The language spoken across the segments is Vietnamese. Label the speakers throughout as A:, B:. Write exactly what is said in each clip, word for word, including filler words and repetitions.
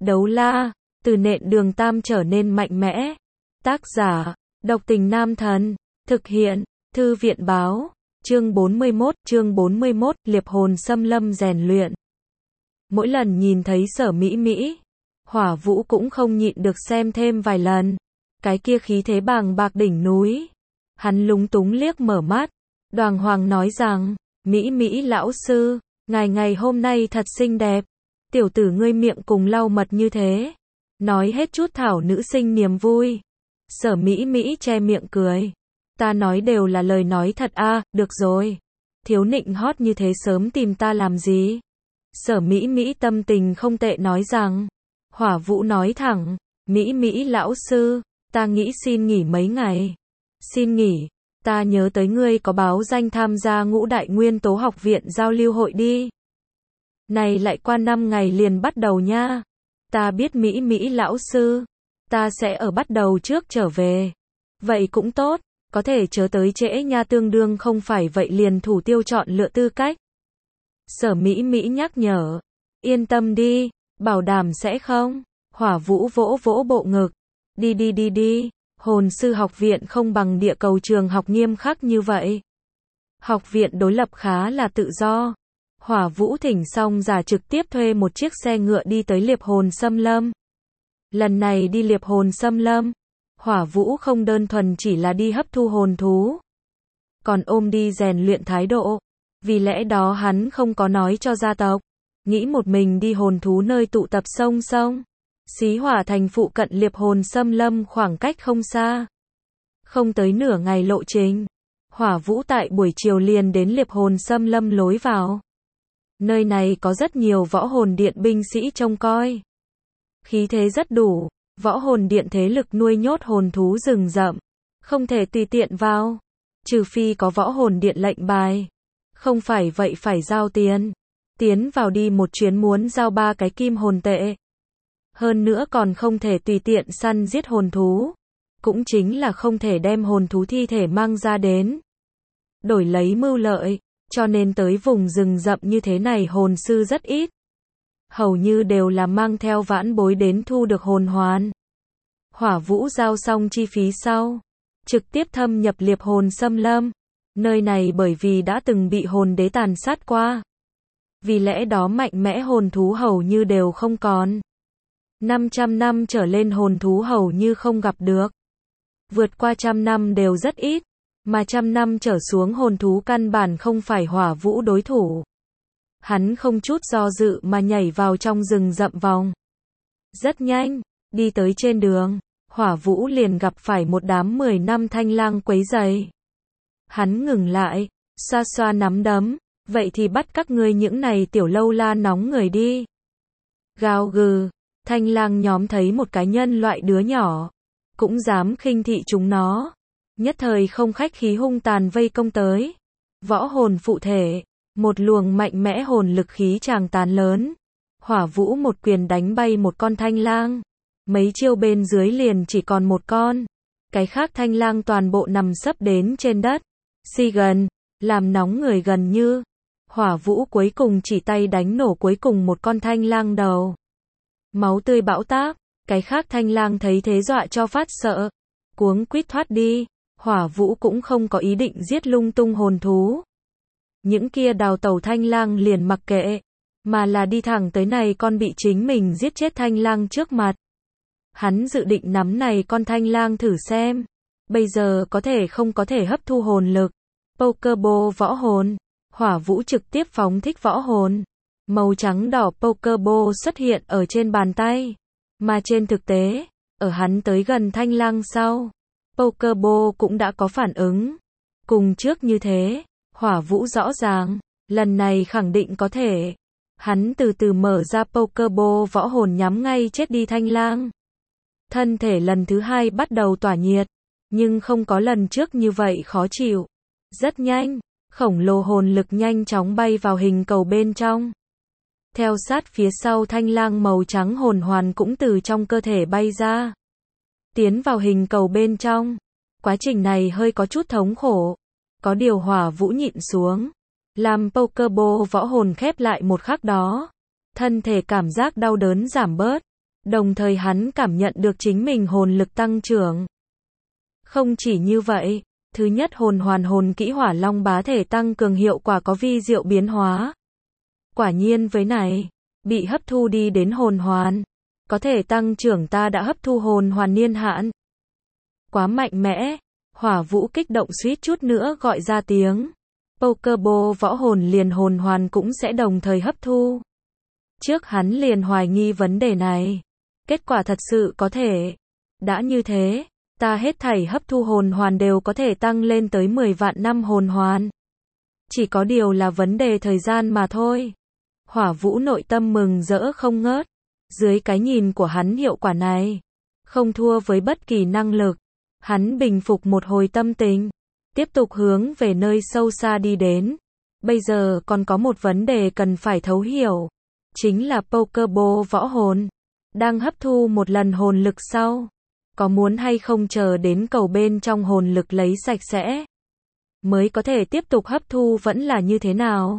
A: Đấu la, từ nện đường tam trở nên mạnh mẽ. Tác giả, Độc Tình Nam Thần. Thực hiện, Thư viện báo. Chương bốn mươi mốt, chương bốn mươi mốt, liệp hồn xâm lâm rèn luyện. Mỗi lần nhìn thấy Sở Mỹ Mỹ, Hỏa Vũ cũng không nhịn được xem thêm vài lần. Cái kia khí thế bàng bạc đỉnh núi. Hắn lúng túng liếc mở mắt. Đoàng Hoàng nói rằng, Mỹ Mỹ lão sư, ngài ngày hôm nay thật xinh đẹp. Tiểu tử ngươi miệng cùng lau mật như thế. Nói hết chút thảo nữ sinh niềm vui. Sở Mỹ Mỹ che miệng cười. Ta nói đều là lời nói thật a, à, được rồi. Thiếu nịnh hót như thế sớm tìm ta làm gì? Sở Mỹ Mỹ tâm tình không tệ nói rằng. Hỏa Vũ nói thẳng, Mỹ Mỹ lão sư, ta nghĩ xin nghỉ mấy ngày. Xin nghỉ, ta nhớ tới ngươi có báo danh tham gia Ngũ Đại Nguyên Tố Học viện giao lưu hội đi. Này lại qua năm ngày liền bắt đầu nha. Ta biết Mỹ Mỹ lão sư, ta sẽ ở bắt đầu trước trở về. Vậy cũng tốt, có thể chớ tới trễ nha, tương đương không phải vậy liền thủ tiêu chọn lựa tư cách. Sở Mỹ Mỹ nhắc nhở, yên tâm đi, bảo đảm sẽ không. Hỏa Vũ vỗ vỗ bộ ngực, đi đi đi đi, hồn sư học viện không bằng địa cầu trường học nghiêm khắc như vậy. Học viện đối lập khá là tự do. Hỏa Vũ thỉnh xong giả trực tiếp thuê một chiếc xe ngựa đi tới liệp hồn xâm lâm. Lần này đi liệp hồn xâm lâm, Hỏa Vũ không đơn thuần chỉ là đi hấp thu hồn thú, còn ôm đi rèn luyện thái độ. Vì lẽ đó hắn không có nói cho gia tộc, nghĩ một mình đi hồn thú nơi tụ tập sông sông. Xí Hỏa thành phụ cận liệp hồn xâm lâm khoảng cách không xa. Không tới nửa ngày lộ trình, Hỏa Vũ tại buổi chiều liền đến liệp hồn xâm lâm lối vào. Nơi này có rất nhiều võ hồn điện binh sĩ trông coi. Khí thế rất đủ, võ hồn điện thế lực nuôi nhốt hồn thú rừng rậm, không thể tùy tiện vào, trừ phi có võ hồn điện lệnh bài. Không phải vậy phải giao tiền. Tiến vào đi một chuyến muốn giao ba cái kim hồn tệ. Hơn nữa còn không thể tùy tiện săn giết hồn thú. Cũng chính là không thể đem hồn thú thi thể mang ra đến. Đổi lấy mưu lợi, cho nên tới vùng rừng rậm như thế này hồn sư rất ít. Hầu như đều là mang theo vãn bối đến thu được hồn hoàn. Hỏa Vũ giao xong chi phí sau, trực tiếp thâm nhập liệp hồn xâm lâm. Nơi này bởi vì đã từng bị hồn đế tàn sát qua, vì lẽ đó mạnh mẽ hồn thú hầu như đều không còn. năm trăm năm trở lên hồn thú hầu như không gặp được. Vượt qua trăm năm đều rất ít, mà trăm năm trở xuống hồn thú căn bản không phải Hỏa Vũ đối thủ. Hắn không chút do dự mà nhảy vào trong rừng rậm vòng. Rất nhanh, đi tới trên đường, Hỏa Vũ liền gặp phải một đám mười năm thanh lang quấy rầy. Hắn ngừng lại, xoa xoa nắm đấm, vậy thì bắt các ngươi những này tiểu lâu la nóng người đi. Gào gừ, thanh lang nhóm thấy một cái nhân loại đứa nhỏ, cũng dám khinh thị chúng nó. Nhất thời không khách khí hung tàn vây công tới. Võ hồn phụ thể, một luồng mạnh mẽ hồn lực khí tràng tán lớn. Hỏa Vũ một quyền đánh bay một con thanh lang. Mấy chiêu bên dưới liền chỉ còn một con. Cái khác thanh lang toàn bộ nằm sấp đến trên đất. Si gần, làm nóng người gần như. Hỏa Vũ cuối cùng chỉ tay đánh nổ cuối cùng một con thanh lang đầu. Máu tươi bão táp, cái khác thanh lang thấy thế dọa cho phát sợ. Cuống quýt thoát đi, Hỏa Vũ cũng không có ý định giết lung tung hồn thú. Những kia đào tẩu thanh lang liền mặc kệ, mà là đi thẳng tới này con bị chính mình giết chết thanh lang trước mặt. Hắn dự định nắm này con thanh lang thử xem. Bây giờ có thể không có thể hấp thu hồn lực. Pokeball võ hồn. Hỏa Vũ trực tiếp phóng thích võ hồn. Màu trắng đỏ Pokeball xuất hiện ở trên bàn tay. Mà trên thực tế, ở hắn tới gần thanh lang sau, Pokeball cũng đã có phản ứng. Cùng trước như thế, Hỏa Vũ rõ ràng, lần này khẳng định có thể. Hắn từ từ mở ra Pokeball võ hồn nhắm ngay chết đi thanh lang. Thân thể lần thứ hai bắt đầu tỏa nhiệt, nhưng không có lần trước như vậy khó chịu. Rất nhanh, khổng lồ hồn lực nhanh chóng bay vào hình cầu bên trong. Theo sát phía sau thanh lang màu trắng hồn hoàn cũng từ trong cơ thể bay ra. Tiến vào hình cầu bên trong. Quá trình này hơi có chút thống khổ. Có điều Hỏa Vũ nhịn xuống. Làm Pokeball võ hồn khép lại một khắc đó. Thân thể cảm giác đau đớn giảm bớt. Đồng thời hắn cảm nhận được chính mình hồn lực tăng trưởng. Không chỉ như vậy, thứ nhất hồn hoàn hồn kỹ hỏa long bá thể tăng cường hiệu quả có vi diệu biến hóa. Quả nhiên với này, bị hấp thu đi đến hồn hoàn, có thể tăng trưởng ta đã hấp thu hồn hoàn niên hạn. Quá mạnh mẽ, Hỏa Vũ kích động suýt chút nữa gọi ra tiếng. Pokeball võ hồn liền hồn hoàn cũng sẽ đồng thời hấp thu. Trước hắn liền hoài nghi vấn đề này. Kết quả thật sự có thể. Đã như thế, ta hết thảy hấp thu hồn hoàn đều có thể tăng lên tới mười vạn năm hồn hoàn. Chỉ có điều là vấn đề thời gian mà thôi. Hỏa Vũ nội tâm mừng rỡ không ngớt. Dưới cái nhìn của hắn hiệu quả này, không thua với bất kỳ năng lực. Hắn bình phục một hồi tâm tình, tiếp tục hướng về nơi sâu xa đi đến. Bây giờ còn có một vấn đề cần phải thấu hiểu. Chính là Pokeball võ hồn. Đang hấp thu một lần hồn lực sau. Có muốn hay không chờ đến cầu bên trong hồn lực lấy sạch sẽ. Mới có thể tiếp tục hấp thu vẫn là như thế nào.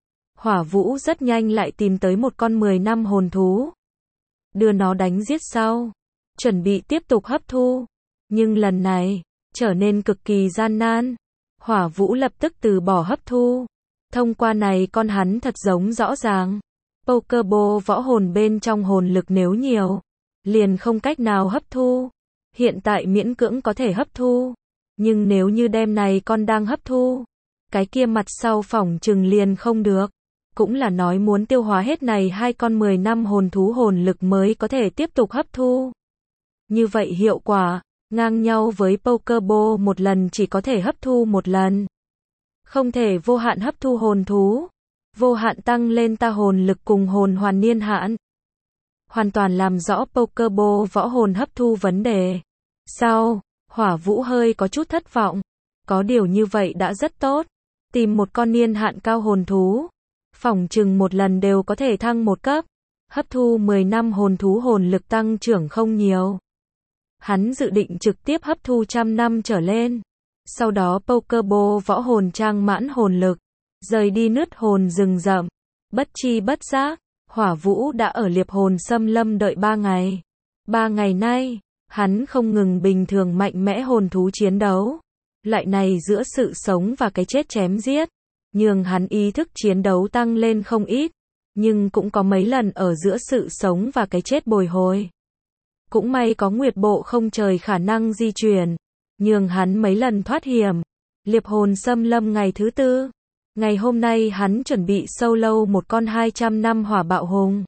A: Hỏa Vũ rất nhanh lại tìm tới một con mười năm hồn thú. Đưa nó đánh giết sau. Chuẩn bị tiếp tục hấp thu. Nhưng lần này, trở nên cực kỳ gian nan. Hỏa Vũ lập tức từ bỏ hấp thu. Thông qua này con hắn thật giống rõ ràng. Pokeball võ hồn bên trong hồn lực nếu nhiều, liền không cách nào hấp thu. Hiện tại miễn cưỡng có thể hấp thu. Nhưng nếu như đem này con đang hấp thu, cái kia mặt sau phỏng chừng liền không được. Cũng là nói muốn tiêu hóa hết này hai con mười năm hồn thú hồn lực mới có thể tiếp tục hấp thu. Như vậy hiệu quả, ngang nhau với Pokeball một lần chỉ có thể hấp thu một lần. Không thể vô hạn hấp thu hồn thú. Vô hạn tăng lên ta hồn lực cùng hồn hoàn niên hạn. Hoàn toàn làm rõ Pokeball võ hồn hấp thu vấn đề. Sau, Hỏa Vũ hơi có chút thất vọng. Có điều như vậy đã rất tốt. Tìm một con niên hạn cao hồn thú. Phỏng chừng một lần đều có thể thăng một cấp. Hấp thu mười năm hồn thú hồn lực tăng trưởng không nhiều. Hắn dự định trực tiếp hấp thu trăm năm trở lên. Sau đó Pokeball võ hồn trang mãn hồn lực. Rời đi nứt hồn rừng rậm. Bất chi bất giác, Hỏa Vũ đã ở liệp hồn xâm lâm đợi ba ngày. Ba ngày nay, hắn không ngừng bình thường mạnh mẽ hồn thú chiến đấu. Loại này giữa sự sống và cái chết chém giết. Nhưng hắn ý thức chiến đấu tăng lên không ít. Nhưng cũng có mấy lần ở giữa sự sống và cái chết bồi hồi. Cũng may có Nguyệt Bộ không trời khả năng di chuyển. Nhưng hắn mấy lần thoát hiểm. Liệp hồn xâm lâm ngày thứ tư. Ngày hôm nay hắn chuẩn bị solo một con hai trăm năm hỏa bạo hùng.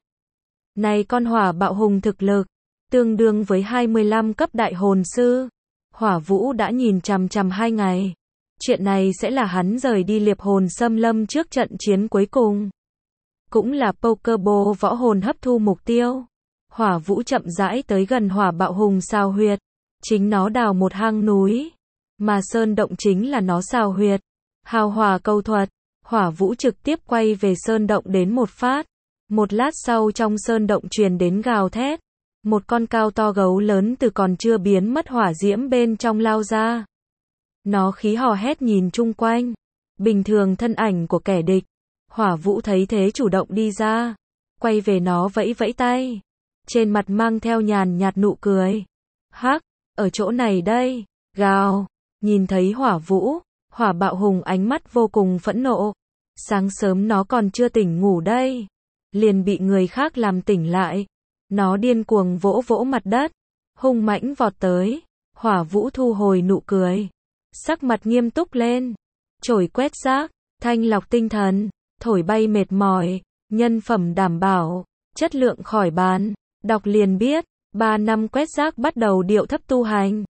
A: Này con hỏa bạo hùng thực lực, tương đương với hai mươi lăm cấp đại hồn sư. Hỏa Vũ đã nhìn chằm chằm hai ngày. Chuyện này sẽ là hắn rời đi liệp hồn xâm lâm trước trận chiến cuối cùng. Cũng là Pokeball võ hồn hấp thu mục tiêu. Hỏa Vũ chậm rãi tới gần hỏa bạo hùng sao huyệt. Chính nó đào một hang núi. Mà sơn động chính là nó sao huyệt. Hào hỏa câu thuật. Hỏa Vũ trực tiếp quay về sơn động đến một phát. Một lát sau trong sơn động truyền đến gào thét. Một con cao to gấu lớn từ còn chưa biến mất hỏa diễm bên trong lao ra. Nó khí hò hét nhìn chung quanh. Bình thường thân ảnh của kẻ địch. Hỏa Vũ thấy thế chủ động đi ra. Quay về nó vẫy vẫy tay. Trên mặt mang theo nhàn nhạt nụ cười. Hắc, ở chỗ này đây. Gào. Nhìn thấy Hỏa Vũ, hỏa bạo hùng ánh mắt vô cùng phẫn nộ. Sáng sớm nó còn chưa tỉnh ngủ đây. Liền bị người khác làm tỉnh lại. Nó điên cuồng vỗ vỗ mặt đất. Hung mãnh vọt tới. Hỏa Vũ thu hồi nụ cười. Sắc mặt nghiêm túc lên. Chổi quét rác. Thanh lọc tinh thần. Thổi bay mệt mỏi. Nhân phẩm đảm bảo. Chất lượng khỏi bàn. Đọc liền biết. Ba năm quét rác bắt đầu điệu thấp tu hành.